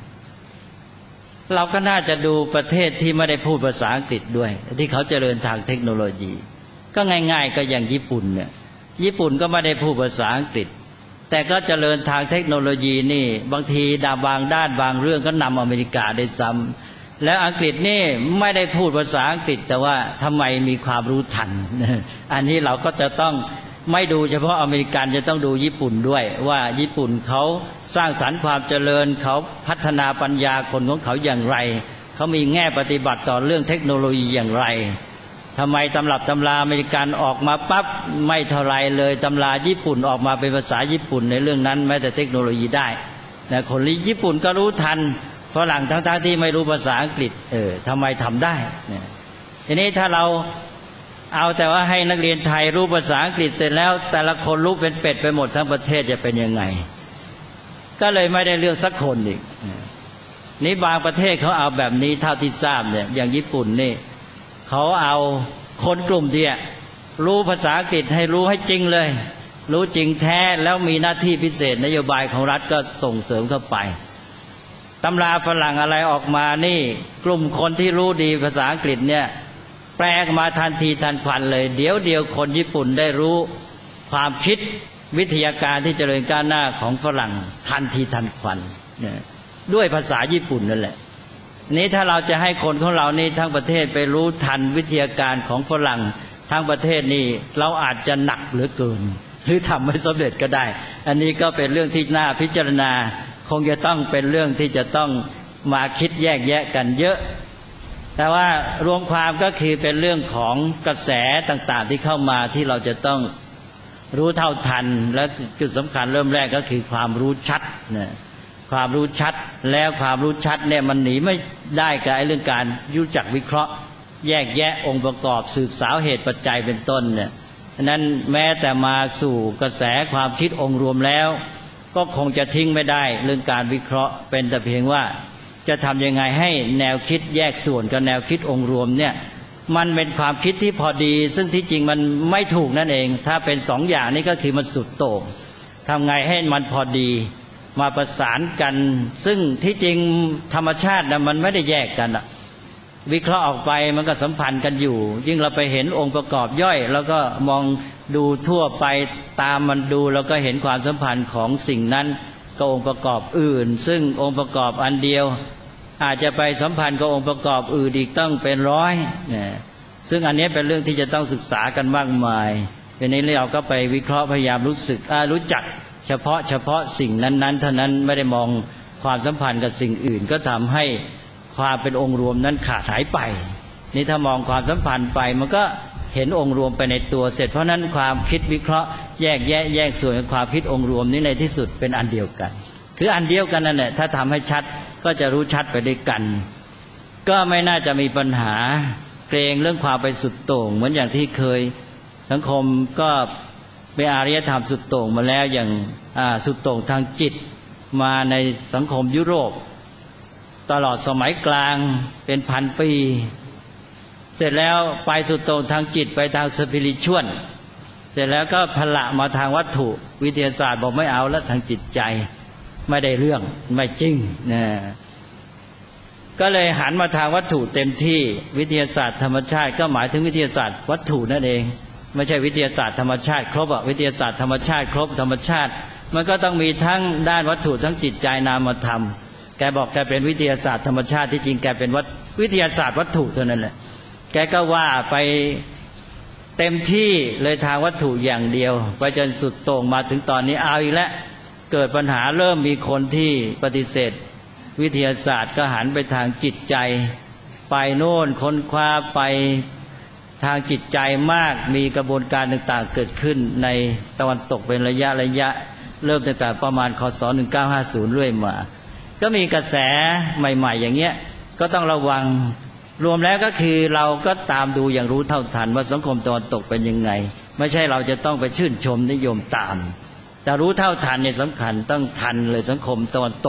S2: เราก็น่าจะดูประเทศที่ไม่ได้พูดภาษาอังกฤษด้วยที่เขาเจริญทางเทคโนโลยีก็ง่ายๆก็อย่างญี่ปุ่นเนี่ยญี่ปุ่นก็ไม่ได้พูดภาษาอังกฤษแต่ก็เจริญทางเทคโนโลยีนี่บางทีบางด้านบางเรื่องก็นำอเมริกาได้ซ้ำแล้วอังกฤษนี่ไม่ได้พูดภาษาอังกฤษแต่ว่าทำไมมีความรู้ทันอันนี้เราก็จะต้องไม่ดูเฉพาะอเมริกันจะต้องดูญี่ปุ่นด้วยว่าญี่ปุ่นเขาสร้างสรรค์ความเจริญเขาพัฒนาปัญญาคนของเขาอย่างไรเขามีแง่ปฏิบัติต่อเรื่องเทคโนโลยีอย่างไรทำไมตำรับตำราอเมริกันออกมาปั๊บไม่เท่าไรเลยตำราญี่ปุ่นออกมาเป็นภาษาญี่ปุ่นในเรื่องนั้นแม้แต่เทคโนโลยีได้นะคนญี่ปุ่นก็รู้ทันฝรั่งทั้งที่ไม่รู้ภาษาอังกฤษทำไมทำได้ทีนี้ถ้าเราเอาแต่ว่าให้นักเรียนไทยรู้ภาษาอังกฤษเสร็จแล้วแต่ละคนรู้เป็นเป็ดไปหมดทั้งประเทศจะเป็นยังไงก็เลยไม่ได้เรื่องสักคนอีกนี่บางประเทศเขาเอาแบบนี้เท่าที่ทราบเนี่ยอย่างญี่ปุ่นนี่เขาเอาคนกลุ่มที่รู้ภาษาอังกฤษให้รู้ให้จริงเลยรู้จริงแท้แล้วมีหน้าที่พิเศษนโยบายของรัฐก็ส่งเสริมเข้าไปตำราฝรั่งอะไรออกมานี่กลุ่มคนที่รู้ดีภาษาอังกฤษเนี่ยแปลมาทันทีทันควันเลยเดี๋ยวคนญี่ปุ่นได้รู้ความคิดวิทยาการที่เจริญก้าวหน้าของฝรั่งทันทีทันควันด้วยภาษาญี่ปุ่นนั่นแหละนี้ถ้าเราจะให้คนของเรานี่ทั้งประเทศไปรู้ทันวิทยาการของฝรั่งทั้งประเทศนี่เราอาจจะหนักเหลือเกินหรือทำไม่สำเร็จก็ได้อันนี้ก็เป็นเรื่องที่น่าพิจารณาคงจะต้องเป็นเรื่องที่จะต้องมาคิดแยกแยะกันเยอะแต่ว่ารวมความก็คือเป็นเรื่องของกระแสต่างๆที่เข้ามาที่เราจะต้องรู้เท่าทันและจุดสำคัญเริ่มแรกก็คือความรู้ชัดนะความรู้ชัดแล้วความรู้ชัดเนี่ยมันหนีไม่ได้กับเรื่องการรู้จักวิเคราะห์แยกแยะองค์ประกอบสืบสาวเหตุปัจจัยเป็นต้นเนี่ยนั้นแม้แต่มาสู่กระแสความคิดองค์รวมแล้วก็คงจะทิ้งไม่ได้เรื่องการวิเคราะห์เป็นแต่เพียงว่าจะทำยังไงให้แนวคิดแยกส่วนกับแนวคิดองค์รวมเนี่ยมันเป็นความคิดที่พอดีซึ่งที่จริงมันไม่ถูกนั่นเองถ้าเป็นสองอย่างนี้ก็คือมันสุดโต่งทำไงให้มันพอดีมาประสานกันซึ่งที่จริงธรรมชาตินะมันไม่ได้แยกกันวิเคราะห์ออกไปมันก็สัมพันธ์กันอยู่ยิ่งเราไปเห็นองค์ประกอบย่อยแล้วก็มองดูทั่วไปตามมันดูแล้วก็เห็นความสัมพันธ์ของสิ่งนั้นกับองค์ประกอบอื่นซึ่งองค์ประกอบอันเดียวอาจจะไปสัมพันธ์กับองค์ประกอบอื่นอีกต้องเป็นร้อยซึ่งอันนี้เป็นเรื่องที่จะต้องศึกษากันมากมายเป็นนี้เราก็ไปวิเคราะห์พยายามรู้จักเฉพาะสิ่งนั้นๆเท่านั้นไม่ได้มองความสัมพันธ์กับสิ่งอื่นก็ทำให้ความเป็นองค์รวมนั้นขาดหายไปนี่ถ้ามองความสัมพันธ์ไปมันก็เห็นองค์รวมไปในตัวเสร็จเพราะนั้นความคิดวิเคราะห์แยกส่วนของความคิดองค์รวมนี้ในที่สุดเป็นอันเดียวกันคืออันเดียวกันนั่นแหละถ้าทำให้ชัดก็จะรู้ชัดไปด้วยกันก็ไม่น่าจะมีปัญหาเกรงเรื่องความไปสุดโต่งเหมือนอย่างที่เคยสังคมก็เป็นอารยธรรมสุดโต่งมาแล้วอย่างสุดโต่งทางจิตมาในสังคมยุโรปตลอดสมัยกลางเป็นพันปีเสร็จแล้วไปสุดโต่งทางจิตไปทางสปิริชวลเสร็จแล้วก็พละมาทางวัตถุวิทยาศาสตร์บอกไม่เอาแล้วทางจิตใจไม่ได้เรื่องไม่จริงนะก็เลยหันมาทางวัตถุเต็มที่วิทยาศาสตร์ธรรมชาติก็หมายถึงวิทยาศาสตร์วัตถุนั่นเองไม่ใช่วิทยาศาสตร์ธรรมชาติครบวิทยาศาสตร์ธรรมชาติครบธรรมชาติมันก็ต้องมีทั้งด้านวัตถุทั้งจิตใจนามธรรมแกบอกแกเป็นวิทยาศาสตร์ธรรมชาติที่จริงแกเป็นวิทยาศาสตร์วัตถุเท่านั้นแหละแกก็ว่าไปเต็มที่เลยทางวัตถุอย่างเดียวไปจนสุดโต่งมาถึงตอนนี้เอาอีกแล้วเกิดปัญหาเริ่มมีคนที่ปฏิเสธวิทยาศาสตร์ก็หันไปทางจิตใจไปโน่นค้นคว้าไปทางจิตใจมากมีกระบวนการต่างๆเกิดขึ้นในตะวันตกเป็นระยะเริ่มตั้งแต่ประมาณคศ1950เรื่อยมาก็มีกระแสใหม่ๆอย่างเงี้ยก็ต้องระวังรวมแล้วก็คือเราก็ตามดูอย่างรู้เท่าทันว่าสังคมตะวันตกเป็นยังไงไม่ใช่เราจะต้องไปชื่นชมนิยมตามแต่รู้เท่าทันเนี่ยสำคัญต้องทันเลยสังคมตะวันตก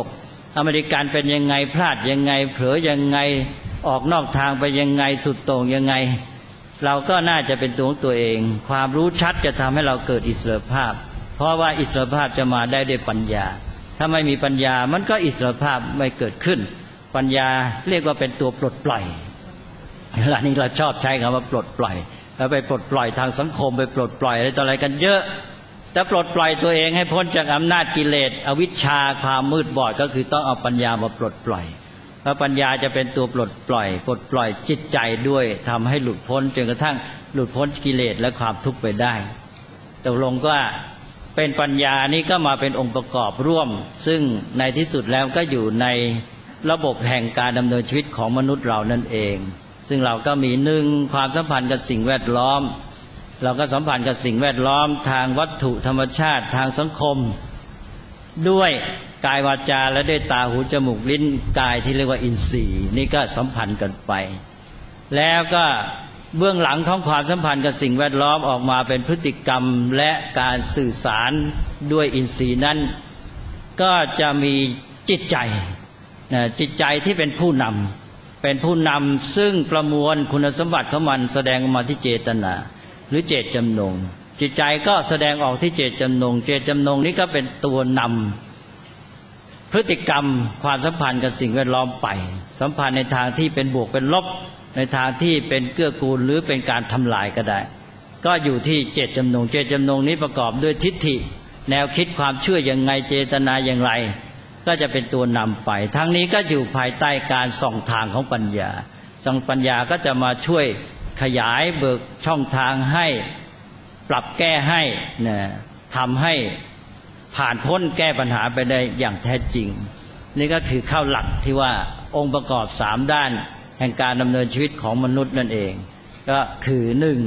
S2: อเมริกันเป็นยังไงพลาดยังไงเผลอยังไงออกนอกทางไปยังไงสุดโต่งยังไงเราก็น่าจะเป็นตัวของตัวเองความรู้ชัดจะทำให้เราเกิดอิสรภาพเพราะว่าอิสรภาพจะมาได้ด้วยปัญญาถ้าไม่มีปัญญามันก็อิสรภาพไม่เกิดขึ้นปัญญาเรียกว่าเป็นตัวปลดปล่อยเวลานี้เราชอบใช้คำว่าปลดปล่อยแล้วไปปลดปล่อยทางสังคมไปปลดปล่อยอะไรต่ออะไรกันเยอะแต่ปลดปล่อยตัวเองให้พ้นจากอำนาจกิเลสอวิชชาความมืดบอดก็คือต้องเอาปัญญามาปลดปล่อยเพราะปัญญาจะเป็นตัวปลดปล่อยจิตใจด้วยทำให้หลุดพ้นจนกระทั่งหลุดพ้นกิเลสและความทุกข์ไปได้ตกลงว่าเป็นปัญญานี้ก็มาเป็นองค์ประกอบร่วมซึ่งในที่สุดแล้วก็อยู่ในระบบแห่งการดำเนินชีวิตของมนุษย์เรานั่นเองซึ่งเราก็มีหนึ่งความสัมพันธ์กับสิ่งแวดล้อมเราก็สัมพันธ์กับสิ่งแวดล้อมทางวัตถุธรรมชาติทางสังคมด้วยกายวาจาและด้วยตาหูจมูกลิ้นกายที่เรียกว่าอินทรีย์นี่ก็สัมพันธ์กันไปแล้วก็เบื้องหลังของความสัมพันธ์กับสิ่งแวดล้อมออกมาเป็นพฤติกรรมและการสื่อสารด้วยอินทรีย์นั้นก็จะมีจิตใจที่เป็นผู้นำซึ่งประมวลคุณสมบัติของมันแสดงออกมาที่เจตนาหรือเจตจำนงจิตใจก็แสดงออกที่เจตจำนงนี้ก็เป็นตัวนำพฤติกรรมความสัมพันธ์กับสิ่งแวดล้อมไปสัมพันธ์ในทางที่เป็นบวกเป็นลบในทางที่เป็นเกื้อกูลหรือเป็นการทำลายก็ได้ก็อยู่ที่เจตจำนงนี้ประกอบด้วยทิฏฐิแนวคิดความเชื่ออย่างไงเจตนาอย่างไรก็จะเป็นตัวนำไปทั้งนี้ก็อยู่ภายใต้การส่องทางของปัญญาปัญญาก็จะมาช่วยขยายเบิกช่องทางให้ปรับแก้ให้ทำให้ผ่านพ้นแก้ปัญหาไปได้อย่างแท้จริงนี่ก็คือเข้าหลักที่ว่าองค์ประกอบ3ด้านแห่งการดำเนินชีวิตของมนุษย์นั่นเองก็คือ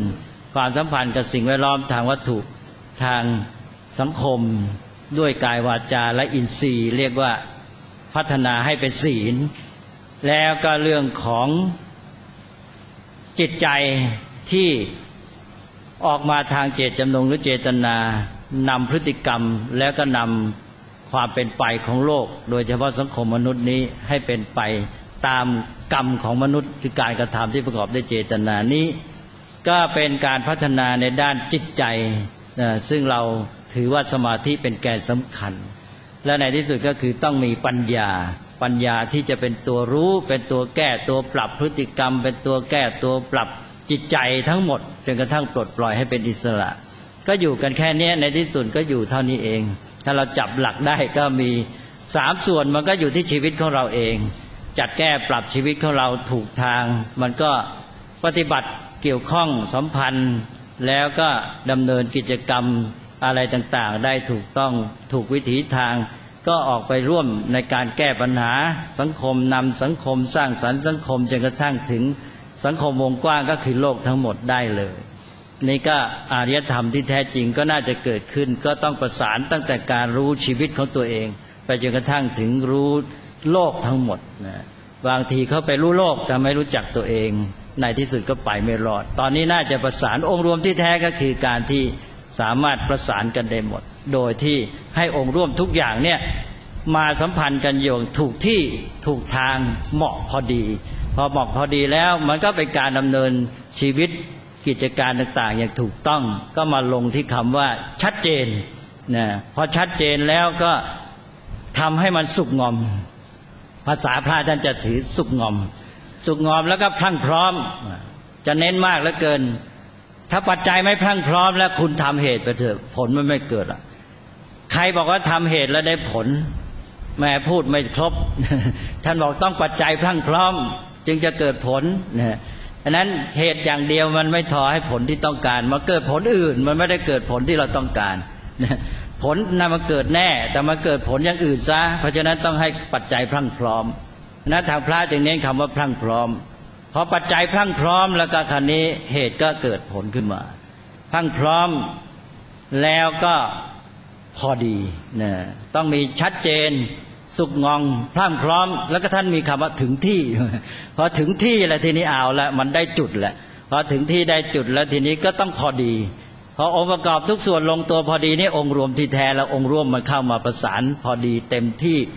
S2: 1ความสัมพันธ์กับสิ่งแวดล้อมทางวัตถุทางสังคมด้วยกายวาจาและอินทรีย์เรียกว่าพัฒนาให้เป็นศีลแล้วก็เรื่องของจิตใจที่ออกมาทางเจตจำนงหรือเจตนานำพฤติกรรมแล้วก็นำความเป็นไปของโลกโดยเฉพาะสังคมมนุษย์นี้ให้เป็นไปตามกรรมของมนุษย์คือการกระทำที่ประกอบด้วยเจตนานี้ก็เป็นการพัฒนาในด้านจิตใจซึ่งเราถือว่าสมาธิเป็นแกนสำคัญและในที่สุดก็คือต้องมีปัญญาที่จะเป็นตัวรู้เป็นตัวแก้ตัวปรับพฤติกรรมเป็นตัวแก้ตัวปรับจิตใจทั้งหมดจนกระทั่งปลดปล่อยให้เป็นอิสระก็อยู่กันแค่นี้ในที่สุดก็อยู่เท่านี้เองถ้าเราจับหลักได้ก็มี3ส่วนมันก็อยู่ที่ชีวิตของเราเองจัดแก้ปรับชีวิตของเราถูกทางมันก็ปฏิบัติเกี่ยวข้องสัมพันธ์แล้วก็ดำเนินกิจกรรมอะไรต่างๆได้ถูกต้องถูกวิถีทางก็ออกไปร่วมในการแก้ปัญหาสังคมนำสังคมสร้างสรรค์สังคมจนกระทั่งถึงสังคมวงกว้างก็คือโลกทั้งหมดได้เลยนี่ก็อารยธรรมที่แท้จริงก็น่าจะเกิดขึ้นก็ต้องประสานตั้งแต่การรู้ชีวิตของตัวเองไปจนกระทั่งถึงรู้โลกทั้งหมดบางทีเขาไปรู้โลกแต่ไม่รู้จักตัวเองในที่สุดก็ไปไม่รอดตอนนี้น่าจะประสานองค์รวมที่แท้ก็คือการที่สามารถประสานกันได้หมดโดยที่ให้องค์ร่วมทุกอย่างเนี่ยมาสัมพันธ์กันอย่างถูกที่ถูกทางเหมาะพอดีพอเหมาะพอดีแล้วมันก็เป็นการดำเนินชีวิตกิจการต่างๆอย่างถูกต้องก็มาลงที่คำว่าชัดเจนนะพอชัดเจนแล้วก็ทำให้มันสุกงอมภาษาพระท่านจะถือสุกงอมแล้วก็พรั่งพร้อมจะเน้นมากเหลือเกินถ้าปัจจัยไม่พรั่งพร้อมแล้วคุณทำเหตุไปเถอะผลมันไม่เกิดใครบอกว่าทำเหตุแล้วได้ผลแม่พูดไม่ครบ ท่านบอกต้องปัจจัยพรั่งพร้อมจึงจะเกิดผลนะฉะนั้นเหตุอย่างเดียวมันไม่ทอให้ผลที่ต้องการมาเกิดผลอื่นมันไม่ได้เกิดผลที่เราต้องการผลน่ะมาเกิดแน่แต่มาเกิดผลอย่างอื่นซะเพราะฉะนั้นต้องให้ปัจจัยพรั่งพร้อมนะทางพระจึงเน้นคำว่าพรั่งพร้อมพอปัจจัยพรั่งพร้อมแล้วก็คราวนี้เหตุก็เกิดผลขึ้นมาพรั่งพร้อมแล้วก็พอดีนะต้องมีชัดเจนสุกงอมพรั่งพร้อมแล้วก็ท่านมีคำว่าถึงที่พอถึงที่แล้วทีนี้เอาละมันได้จุดแหละพอถึงที่ได้จุดแล้วทีนี้ก็ต้องพอดีพอองค์ประกอบทุกส่วนลงตัวพอดีนี่องค์รวมที่แท้แล้วองค์ร่วมมันเข้ามาประสานพอดีเต็มที่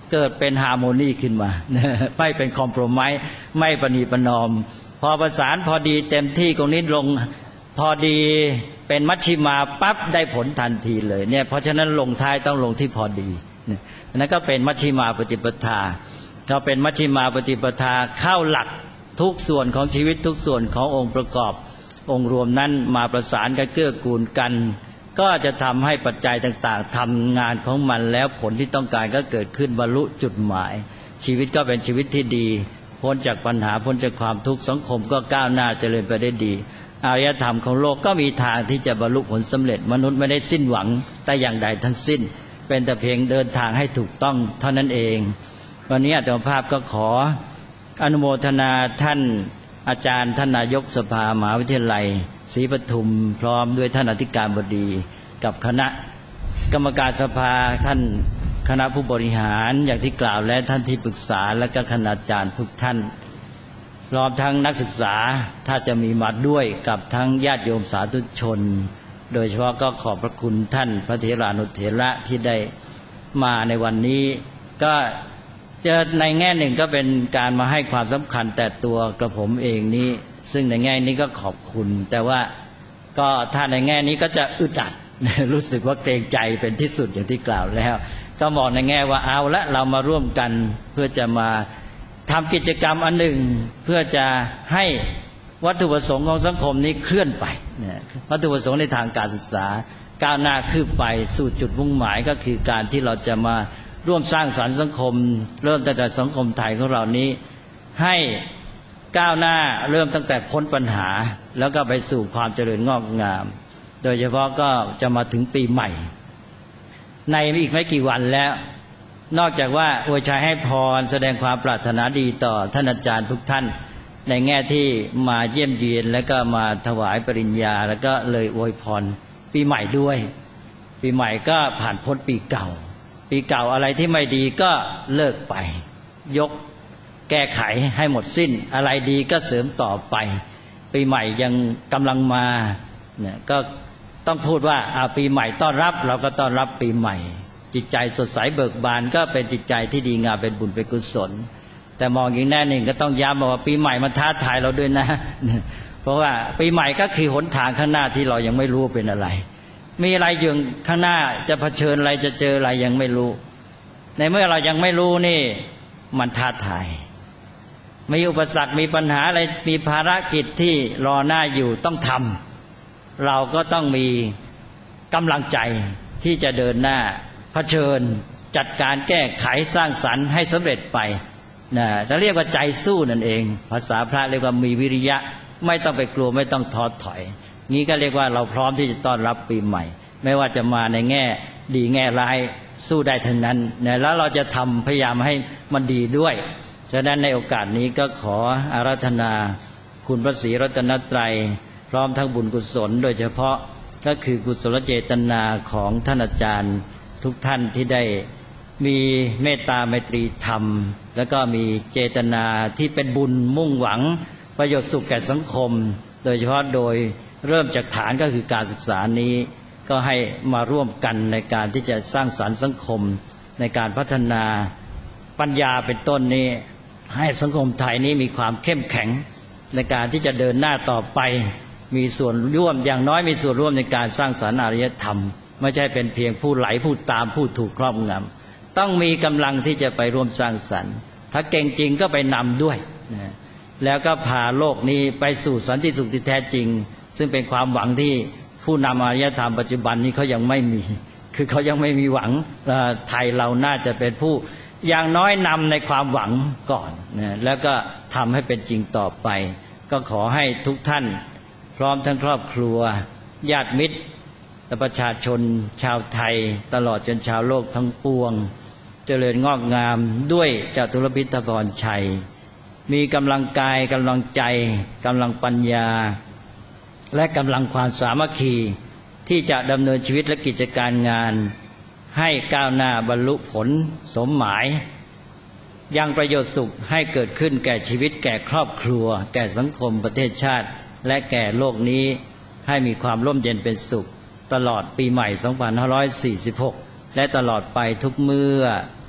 S2: เกิดเป็นฮาร์โมนีขึ้นมาไม่เป็นคอมโพรไมซ์ไม่ประนีประนอมพอประสานพอดีเต็มที่ตรงนี้ลงพอดีเป็นมัชฌิมาปั๊บได้ผลทันทีเลยเนี่ยเพราะฉะนั้นลงท้ายต้องลงที่พอดีนั่นก็เป็นมัชฌิมาปฏิปทาก็เป็นมัชฌิมาปฏิปทาเข้าหลักทุกส่วนของชีวิตทุกส่วนขององค์ประกอบองค์รวมนั้นมาประสานกันเกื้อกูลกันก็จะทำให้ปัจจัยต่างๆทำงานของมันแล้วผลที่ต้องการก็เกิดขึ้นบรรลุจุดหมายชีวิตก็เป็นชีวิตที่ดีพ้นจากปัญหาพ้นจากความทุกข์สังคมก็ก้าวหน้าเจริญไปได้ดีอารยธรรมของโลกก็มีทางที่จะบรรลุผลสำเร็จมนุษย์ไม่ได้สิ้นหวังแต่อย่างใดทั้งสิ้นเป็นแต่เพียงเดินทางให้ถูกต้องเท่านั้นเองวันนี้อาตมาภาพก็ขออนุโมทนาท่านอาจารย์ท่านนายกสภามหาวิทยาลัยศรีปทุมพร้อมด้วยท่านอธิการบดีกับคณะกรรมการสภาท่านคณะผู้บริหารอย่างที่กล่าวและท่านที่ปรึกษาและก็คณาจารย์ทุกท่านพร้อมทั้งนักศึกษาถ้าจะมีมาด้วยกับทั้งญาติโยมสาธุชนโดยเฉพาะก็ขอบพระคุณท่านพระเถรานุเถระที่ได้มาในวันนี้ก็จะในแง่หนึ่งก็เป็นการมาให้ความสำคัญแต่ตัวกระผมเองนี้ซึ่งในแง่นี้ก็ขอบคุณแต่ว่าก็ถ้าในแง่นี้ก็จะอึดอัดรู้สึกว่าเกรงใจเป็นที่สุดอย่างที่กล่าวแล้วก็มองในแง่ว่าเอาละเรามาร่วมกันเพื่อจะมาทำกิจกรรมอันหนึ่งเพื่อจะให้วัตถุประสงค์ของสังคมนี้เคลื่อนไปวัตถุประสงค์ในทางการศึกษาก้าวหน้าคืบไปสู่จุดมุ่งหมายก็คือการที่เราจะมาร่วมสร้างสรรค์สังคมเริ่มตั้งแต่สังคมไทยของเรานี้ให้ก้าวหน้าเริ่มตั้งแต่พ้นปัญหาแล้วก็ไปสู่ความเจริญงอกงามโดยเฉพาะก็จะมาถึงปีใหม่ในอีกไม่กี่วันแล้วนอกจากว่าอวยชัยให้พรแสดงความปรารถนาดีต่อท่านอาจารย์ทุกท่านในแง่ที่มาเยี่ยมเยียนแล้วก็มาถวายปริญญาแล้วก็เลยอวยพรปีใหม่ด้วยปีใหม่ก็ผ่านพ้นปีเก่าอะไรที่ไม่ดีก็เลิกไปยกแก้ไขให้หมดสิ้นอะไรดีก็เสริมต่อไปปีใหม่ยังกำลังมาเนี่ยก็ต้องพูดว่าปีใหม่ต้อนรับเราก็ต้อนรับปีใหม่จิตใจสดใสเบิกบานก็เป็นจิตใจที่ดีงามเป็นบุญเป็นกุศลแต่มองอีกแน่หนึ่งก็ต้องย้ำว่าปีใหม่มันท้าทายเราด้วยนะเพราะว่าปีใหม่ก็คือหนทางข้างหน้าที่เรายังไม่รู้เป็นอะไรมีอะไรอยู่ข้างหน้าจะเผชิญอะไรจะเจออะไรยังไม่รู้ในเมื่อเรายังไม่รู้นี่มันท้าทายมีอุปสรรคมีปัญหาอะไรมีภารกิจที่รอหน้าอยู่ต้องทำเราก็ต้องมีกำลังใจที่จะเดินหน้าเผชิญจัดการแก้ไขสร้างสรรค์ให้สำเร็จไปนะจะเรียกว่าใจสู้นั่นเองภาษาพระเรียกว่ามีวิริยะไม่ต้องไปกลัวไม่ต้องท้อถอยงี้ก็เรียกว่าเราพร้อมที่จะต้อนรับปีใหม่ไม่ว่าจะมาในแง่ดีแง่ร้ายสู้ได้ทั้งนั้นนะแล้วเราจะทำพยายามให้มันดีด้วยฉะนั้นในโอกาสนี้ก็ขออาราธนาคุณพระศรีรัตนตรัยพร้อมทั้งบุญกุศลโดยเฉพาะก็คือกุศลเจตนาของท่านอาจารย์ทุกท่านที่ได้มีเมตตาไมตรีธรรมแล้วก็มีเจตนาที่เป็นบุญมุ่งหวังประโยชน์สุขแก่สังคมโดยเฉพาะโดยเริ่มจากฐานก็คือการศึกษานี้ก็ให้มาร่วมกันในการที่จะสร้างสรรค์สังคมในการพัฒนาปัญญาเป็นต้นนี้ให้สังคมไทยนี้มีความเข้มแข็งในการที่จะเดินหน้าต่อไปมีส่วนร่วมอย่างน้อยมีส่วนร่วมในการสร้างสรรค์อารยธรรมไม่ใช่เป็นเพียงผู้ไหลผู้ตามผู้ถูกครอบงำต้องมีกำลังที่จะไปร่วมสร้างสรรค์ถ้าเก่งจริงก็ไปนำด้วยนะแล้วก็พาโลกนี้ไปสู่สันติสุขที่แท้จริงซึ่งเป็นความหวังที่ผู้นำอารยธรรมปัจจุบันนี้เขายังไม่มีคือเขายังไม่มีหวังไทยเราน่าจะเป็นผู้อย่างน้อยนำในความหวังก่อนนะแล้วก็ทำให้เป็นจริงต่อไปก็ขอให้ทุกท่านพร้อมทั้งครอบครัวญาติมิตรและประชาชนชาวไทยตลอดจนชาวโลกทั้งปวงเจริญงอกงามด้วยจตุรพิธพรชัยมีกำลังกายกำลังใจกำลังปัญญาและกำลังความสามัคคีที่จะดำเนินชีวิตและกิจการงานให้ก้าวหน้าบรรลุผลสมหมายยังประโยชน์สุขให้เกิดขึ้นแก่ชีวิตแก่ครอบครัวแก่สังคมประเทศชาติและแก่โลกนี้ให้มีความร่มเย็นเป็นสุขตลอดปีใหม่ 2546 และตลอดไปทุกเมื่อเท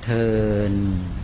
S2: เทอญ